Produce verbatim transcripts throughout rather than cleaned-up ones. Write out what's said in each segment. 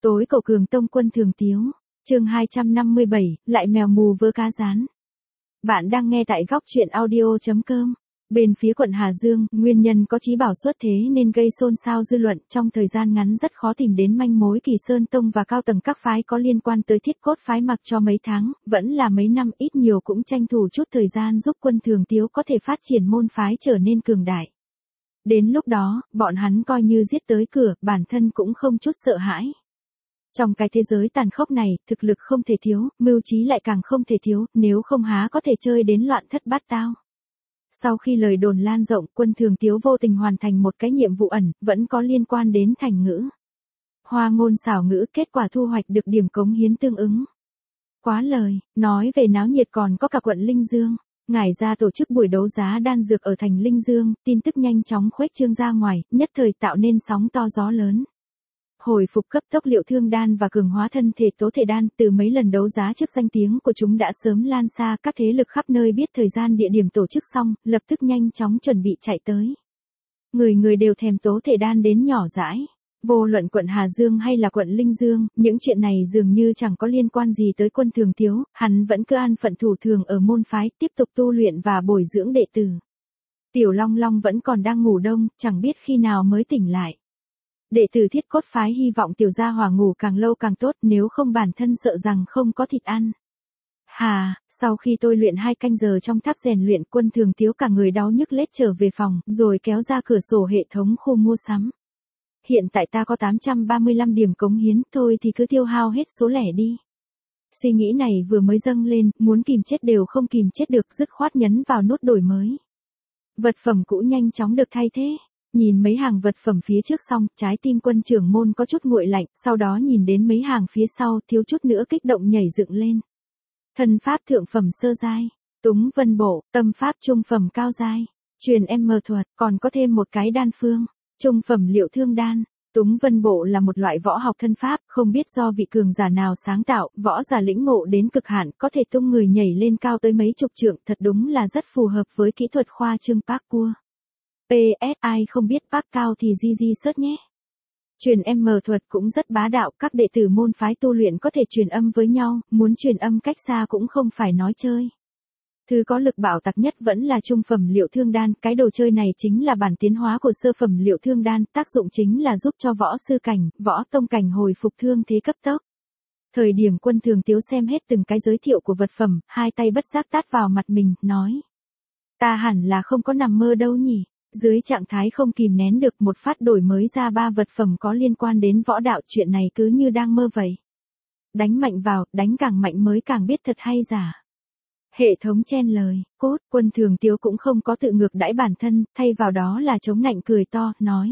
Tối cầu cường tông quân thường tiếu. Chương hai trăm năm mươi bảy, lại mèo mù vớ cá rán. Bạn đang nghe tại góc truyện audio chấm com. Bên phía quận Hà Dương, nguyên nhân có Chí Bảo xuất thế nên gây xôn xao dư luận, trong thời gian ngắn rất khó tìm đến manh mối Kỳ Sơn Tông và cao tầng các phái có liên quan tới Thiết Cốt phái mặc cho mấy tháng, vẫn là mấy năm ít nhiều cũng tranh thủ chút thời gian giúp quân thường tiếu có thể phát triển môn phái trở nên cường đại. Đến lúc đó, bọn hắn coi như giết tới cửa, bản thân cũng không chút sợ hãi. Trong cái thế giới tàn khốc này, thực lực không thể thiếu, mưu trí lại càng không thể thiếu, nếu không há có thể chơi đến loạn thất bát tao. Sau khi lời đồn lan rộng, quân thường tiếu vô tình hoàn thành một cái nhiệm vụ ẩn, vẫn có liên quan đến thành ngữ. Hoa ngôn xảo ngữ, kết quả thu hoạch được điểm cống hiến tương ứng. Quá lời, nói về náo nhiệt còn có cả quận Linh Dương. Ngải ra tổ chức buổi đấu giá đan dược ở thành Linh Dương, tin tức nhanh chóng khuếch trương ra ngoài, nhất thời tạo nên sóng to gió lớn. Hồi phục cấp tốc liệu thương đan và cường hóa thân thể tố thể đan, từ mấy lần đấu giá trước danh tiếng của chúng đã sớm lan xa, các thế lực khắp nơi biết thời gian địa điểm tổ chức xong, lập tức nhanh chóng chuẩn bị chạy tới. Người người đều thèm tố thể đan đến nhỏ dãi. Vô luận quận Hà Dương hay là quận Linh Dương, những chuyện này dường như chẳng có liên quan gì tới quân thường tiếu, hắn vẫn cứ an phận thủ thường ở môn phái, tiếp tục tu luyện và bồi dưỡng đệ tử. Tiểu Long Long vẫn còn đang ngủ đông, chẳng biết khi nào mới tỉnh lại. Đệ tử Thiết Cốt phái hy vọng tiểu gia hỏa ngủ càng lâu càng tốt, nếu không bản thân sợ rằng không có thịt ăn. Hà, sau khi tôi luyện hai canh giờ trong tháp rèn luyện, quân thường tiếu cả người đau nhức lết trở về phòng, rồi kéo ra cửa sổ hệ thống khu mua sắm. Hiện tại ta có tám trăm ba mươi lăm điểm cống hiến, thôi thì cứ tiêu hao hết số lẻ đi. Suy nghĩ này vừa mới dâng lên, muốn kìm chết đều không kìm chết được, dứt khoát nhấn vào nút đổi mới. Vật phẩm cũ nhanh chóng được thay thế. Nhìn mấy hàng vật phẩm phía trước xong, trái tim quân trưởng môn có chút nguội lạnh, sau đó nhìn đến mấy hàng phía sau, thiếu chút nữa kích động nhảy dựng lên. Thần pháp thượng phẩm sơ giai, Túng Vân Bộ, tâm pháp trung phẩm cao giai, truyền M thuật, còn có thêm một cái đan phương, trung phẩm liệu thương đan. Túng Vân Bộ là một loại võ học thân pháp, không biết do vị cường giả nào sáng tạo, võ giả lĩnh ngộ đến cực hạn, có thể tung người nhảy lên cao tới mấy chục trượng, thật đúng là rất phù hợp với kỹ thuật khoa trương parkour. pê ét ai không biết park cao thì gi gi search nhé. Truyền M thuật cũng rất bá đạo, các đệ tử môn phái tu luyện có thể truyền âm với nhau, muốn truyền âm cách xa cũng không phải nói chơi. Thứ có lực bảo tạc nhất vẫn là trung phẩm liệu thương đan, cái đồ chơi này chính là bản tiến hóa của sơ phẩm liệu thương đan, tác dụng chính là giúp cho võ sư cảnh, võ tông cảnh hồi phục thương thế cấp tốc. Thời điểm quân thường tiếu xem hết từng cái giới thiệu của vật phẩm, hai tay bất giác tát vào mặt mình, nói. Ta hẳn là không có nằm mơ đâu nhỉ. Dưới trạng thái không kìm nén được, một phát đổi mới ra ba vật phẩm có liên quan đến võ đạo, chuyện này cứ như đang mơ vậy. Đánh mạnh vào, đánh càng mạnh mới càng biết thật hay giả. Hệ thống chen lời, cốt, quân thường tiếu cũng không có tự ngược đãi bản thân, thay vào đó là chống nạnh cười to, nói.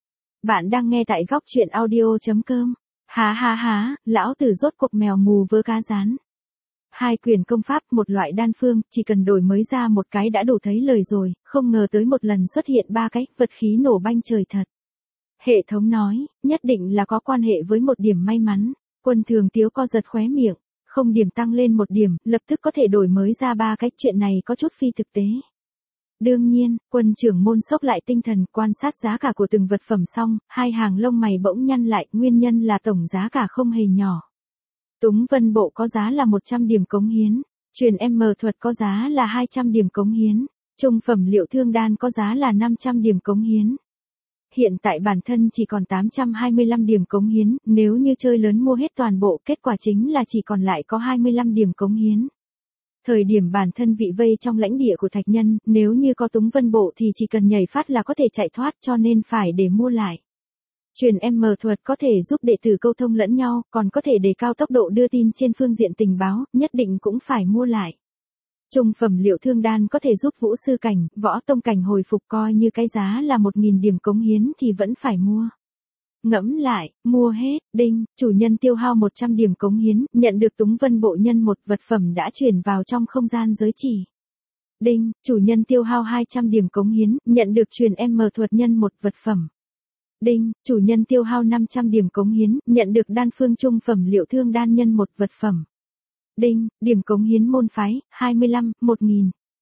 Bạn đang nghe tại góc truyện audio chấm com. Há há há, lão tử rốt cuộc mèo mù vớ cá rán. Hai quyền công pháp, một loại đan phương, chỉ cần đổi mới ra một cái đã đủ thấy lời rồi, không ngờ tới một lần xuất hiện ba cái, vật khí nổ banh trời thật. Hệ thống nói, nhất định là có quan hệ với một điểm may mắn. Quân thường tiếu co giật khóe miệng, không điểm tăng lên một điểm, lập tức có thể đổi mới ra ba cái, chuyện này có chút phi thực tế. Đương nhiên, quân trưởng môn sốc lại tinh thần, quan sát giá cả của từng vật phẩm xong, hai hàng lông mày bỗng nhăn lại, nguyên nhân là tổng giá cả không hề nhỏ. Túng Vân Bộ có giá là một trăm điểm cống hiến, truyền M thuật có giá là hai trăm điểm cống hiến, trung phẩm liệu thương đan có giá là năm trăm điểm cống hiến. Hiện tại bản thân chỉ còn tám trăm hai mươi lăm điểm cống hiến, nếu như chơi lớn mua hết toàn bộ, kết quả chính là chỉ còn lại có hai mươi lăm điểm cống hiến. Thời điểm bản thân bị vây trong lãnh địa của thạch nhân, nếu như có Túng Vân Bộ thì chỉ cần nhảy phát là có thể chạy thoát, cho nên phải để mua lại. Truyền M thuật có thể giúp đệ tử câu thông lẫn nhau, còn có thể đề cao tốc độ đưa tin trên phương diện tình báo, nhất định cũng phải mua lại. Trung phẩm liệu thương đan có thể giúp vũ sư cảnh, võ tông cảnh hồi phục, coi như cái giá là một nghìn điểm cống hiến thì vẫn phải mua. Ngẫm lại, mua hết, đinh, chủ nhân tiêu hao một trăm điểm cống hiến, nhận được Túng Vân Bộ nhân một, vật phẩm đã chuyển vào trong không gian giới chỉ. Đinh, chủ nhân tiêu hao hai trăm điểm cống hiến, nhận được truyền M thuật nhân một, vật phẩm. Đinh, chủ nhân tiêu hao năm trăm điểm cống hiến, nhận được đan phương trung phẩm liệu thương đan nhân một, vật phẩm. Đinh, điểm cống hiến môn phái, hai mươi lăm, một nghìn.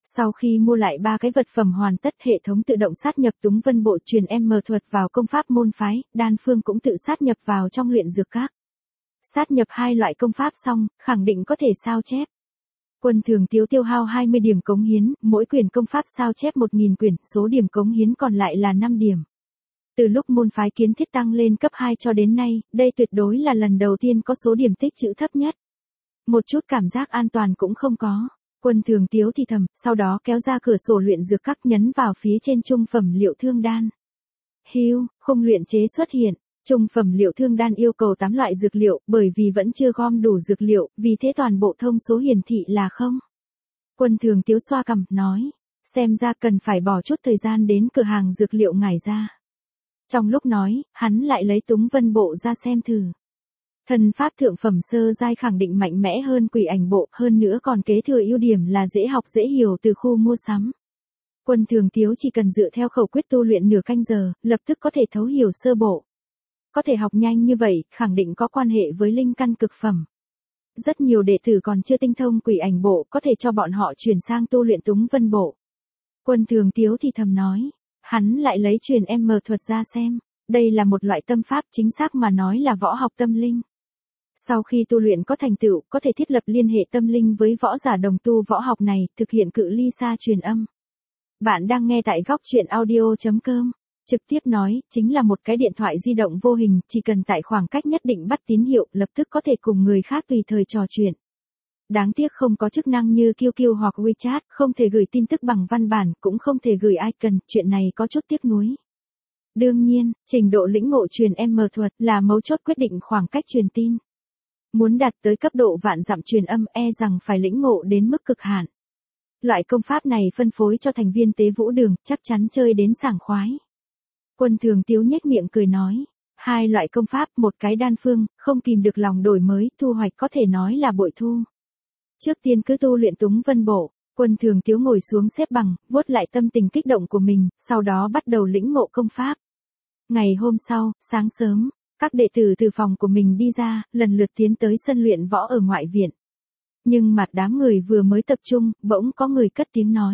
Sau khi mua lại ba cái vật phẩm hoàn tất, hệ thống tự động sát nhập Túng Vân Bộ truyền M thuật vào công pháp môn phái, đan phương cũng tự sát nhập vào trong luyện dược các. Sát nhập hai loại công pháp xong, khẳng định có thể sao chép. Quân Thường Tiếu tiêu hao hai mươi điểm cống hiến, mỗi quyển công pháp sao chép một nghìn quyển, số điểm cống hiến còn lại là năm điểm. Từ lúc môn phái kiến thiết tăng lên cấp hai cho đến nay, đây tuyệt đối là lần đầu tiên có số điểm tích trữ thấp nhất. Một chút cảm giác an toàn cũng không có. Quân Thường Tiếu thì thầm, sau đó kéo ra cửa sổ luyện dược các, nhấn vào phía trên trung phẩm liệu thương đan. Hưu, khung luyện chế xuất hiện. Trung phẩm liệu thương đan yêu cầu tám loại dược liệu, bởi vì vẫn chưa gom đủ dược liệu, vì thế toàn bộ thông số hiển thị là không. Quân Thường Tiếu xoa cằm, nói, xem ra cần phải bỏ chút thời gian đến cửa hàng dược liệu ngải ra. Trong lúc nói, hắn lại lấy Túng Vân Bộ ra xem thử. Thần pháp thượng phẩm sơ giai khẳng định mạnh mẽ hơn Quỷ Ảnh Bộ, hơn nữa còn kế thừa ưu điểm là dễ học dễ hiểu từ khu mua sắm. Quân Thường Tiếu chỉ cần dựa theo khẩu quyết tu luyện nửa canh giờ, lập tức có thể thấu hiểu sơ bộ. Có thể học nhanh như vậy, khẳng định có quan hệ với linh căn cực phẩm. Rất nhiều đệ tử còn chưa tinh thông Quỷ Ảnh Bộ, có thể cho bọn họ chuyển sang tu luyện Túng Vân Bộ. Quân Thường Tiếu thì thầm nói, hắn lại lấy truyền M thuật ra xem. Đây là một loại tâm pháp, chính xác mà nói là võ học tâm linh. Sau khi tu luyện có thành tựu, có thể thiết lập liên hệ tâm linh với võ giả đồng tu võ học này, thực hiện cự ly xa truyền âm. Bạn đang nghe tại góc truyện audio chấm com. Trực tiếp nói, chính là một cái điện thoại di động vô hình, chỉ cần tại khoảng cách nhất định bắt tín hiệu, lập tức có thể cùng người khác tùy thời trò chuyện. Đáng tiếc không có chức năng như quy quy hoặc WeChat, không thể gửi tin tức bằng văn bản, cũng không thể gửi icon, chuyện này có chút tiếc nuối. Đương nhiên, trình độ lĩnh ngộ truyền M thuật là mấu chốt quyết định khoảng cách truyền tin. Muốn đạt tới cấp độ vạn dặm truyền âm e rằng phải lĩnh ngộ đến mức cực hạn. Loại công pháp này phân phối cho thành viên tế vũ đường, chắc chắn chơi đến sảng khoái. Quân Thường Tiếu nhếch miệng cười nói, hai loại công pháp, một cái đan phương, không kìm được lòng đổi mới, thu hoạch có thể nói là bội thu. Trước tiên cứ tu luyện Túng Vân Bộ. Quân Thường Tiếu ngồi xuống xếp bằng, vuốt lại tâm tình kích động của mình, sau đó bắt đầu lĩnh ngộ công pháp. Ngày hôm sau, sáng sớm, các đệ tử từ phòng của mình đi ra, lần lượt tiến tới sân luyện võ ở ngoại viện. Nhưng mặt đám người vừa mới tập trung, bỗng có người cất tiếng nói.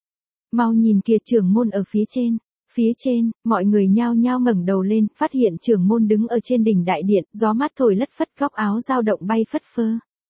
Mau nhìn kìa, trưởng môn ở phía trên. Phía trên, mọi người nhao nhao ngẩng đầu lên, phát hiện trưởng môn đứng ở trên đỉnh đại điện, gió mát thổi lất phất, góc áo dao động bay phất phơ.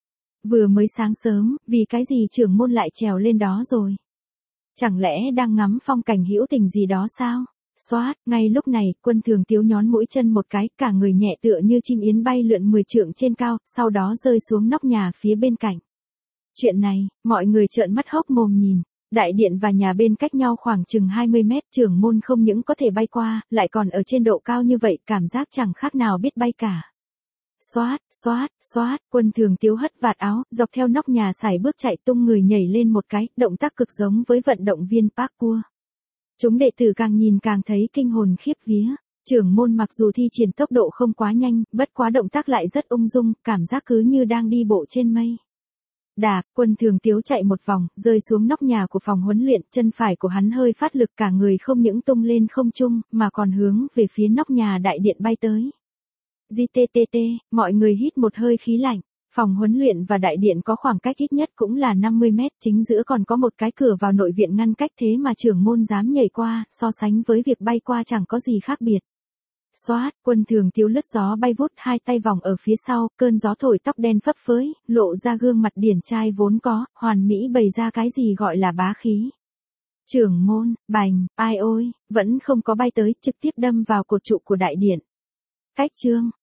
Vừa mới sáng sớm, vì cái gì trưởng môn lại trèo lên đó rồi? Chẳng lẽ đang ngắm phong cảnh hữu tình gì đó sao? Xoát, ngay lúc này, Quân Thường Tiếu nhón mũi chân một cái, cả người nhẹ tựa như chim yến bay lượn mười trượng trên cao, sau đó rơi xuống nóc nhà phía bên cạnh. Chuyện này, mọi người trợn mắt hốc mồm nhìn. Đại điện và nhà bên cách nhau khoảng chừng hai mươi mét, trưởng môn không những có thể bay qua, lại còn ở trên độ cao như vậy, cảm giác chẳng khác nào biết bay cả. Xoát, xoát, xoát, Quân Thường Tiếu hất vạt áo, dọc theo nóc nhà sải bước chạy tung người nhảy lên một cái, động tác cực giống với vận động viên parkour. Chúng đệ tử càng nhìn càng thấy kinh hồn khiếp vía. Trưởng môn mặc dù thi triển tốc độ không quá nhanh, bất quá động tác lại rất ung dung, cảm giác cứ như đang đi bộ trên mây. Đà, Quân Thường Tiếu chạy một vòng, rơi xuống nóc nhà của phòng huấn luyện, chân phải của hắn hơi phát lực, cả người không những tung lên không trung, mà còn hướng về phía nóc nhà đại điện bay tới. Gttt, mọi người hít một hơi khí lạnh. Phòng huấn luyện và đại điện có khoảng cách ít nhất cũng là năm mươi mét, chính giữa còn có một cái cửa vào nội viện ngăn cách, thế mà trưởng môn dám nhảy qua, so sánh với việc bay qua chẳng có gì khác biệt. Xoát, Quân Thường Tiếu lướt gió bay vút, hai tay vòng ở phía sau, cơn gió thổi tóc đen phấp phới, lộ ra gương mặt điển trai vốn có, hoàn mỹ bày ra cái gì gọi là bá khí. Trưởng môn, bành, ai ôi, vẫn không có bay tới, trực tiếp đâm vào cột trụ của đại điện. Cách chương,